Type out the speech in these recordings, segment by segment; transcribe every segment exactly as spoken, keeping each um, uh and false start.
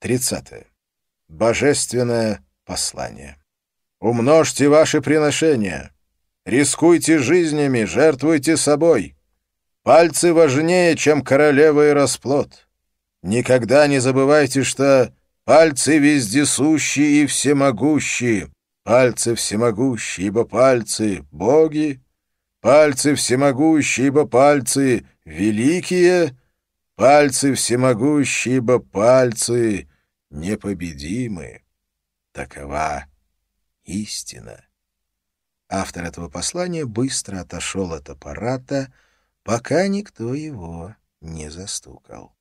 тридцатое. Божественное послание. Умножьте ваши приношения. Рискуйте жизнями, жертвуйте собой. Пальцы важнее, чем королева и расплод. Никогда не забывайте, что пальцы вездесущие и всемогущие. Пальцы всемогущие, ибо пальцы — боги. Пальцы всемогущие, ибо пальцы — великие. Пальцы всемогущие, ибо пальцы непобедимы. Такова истина. Автор этого послания быстро отошел от аппарата, пока никто его не застукал.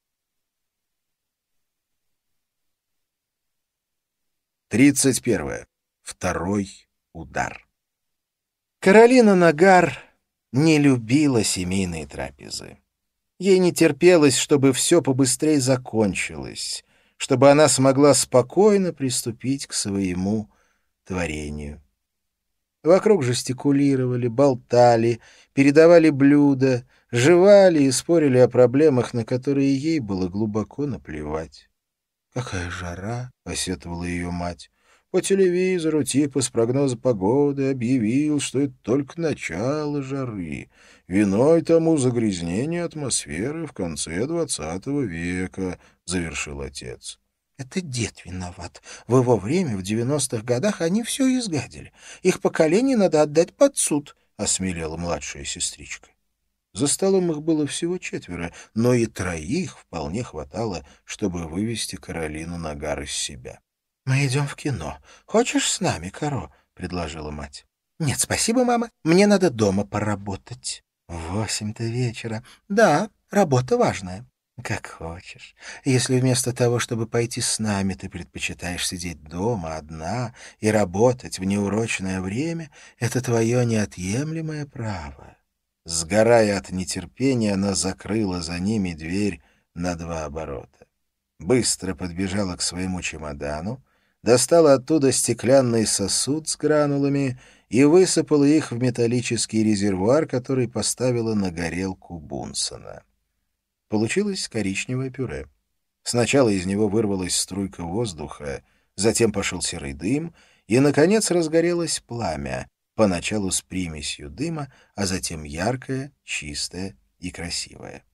Тридцать первое. Второй удар. Каролина Нагар не любила семейные трапезы. Ей не терпелось, чтобы все побыстрее закончилось, чтобы она смогла спокойно приступить к своему творению. Вокруг жестикулировали, болтали, передавали блюда, жевали и спорили о проблемах, на которые ей было глубоко наплевать. «Какая жара!» — посетовала ее мать. «По телевизору типа с прогноза погоды объявил, что это только начало жары. Виной тому загрязнение атмосферы в конце двадцатого века», — завершил отец. «Это дед виноват. В его время, в девяностых годах, они все изгадили. Их поколение надо отдать под суд», — осмелела младшая сестричка. За столом их было всего четверо, но и троих вполне хватало, чтобы вывести Каролину Нагар из себя. «Мы идем в кино. Хочешь с нами, Каро?» — предложила мать. «Нет, спасибо, мама. Мне надо дома поработать». «Восемь-то вечера. Да, работа важная». «Как хочешь. Если вместо того, чтобы пойти с нами, ты предпочитаешь сидеть дома одна и работать в неурочное время, это твое неотъемлемое право». Сгорая от нетерпения, она закрыла за ними дверь на два оборота. Быстро подбежала к своему чемодану, достала оттуда стеклянный сосуд с гранулами и высыпала их в металлический резервуар, который поставила на горелку Бунсона. Получилось коричневое пюре. Сначала из него вырвалась струйка воздуха, затем пошел серый дым, и, наконец, разгорелось пламя, поначалу с примесью дыма, а затем яркое, чистое и красивое.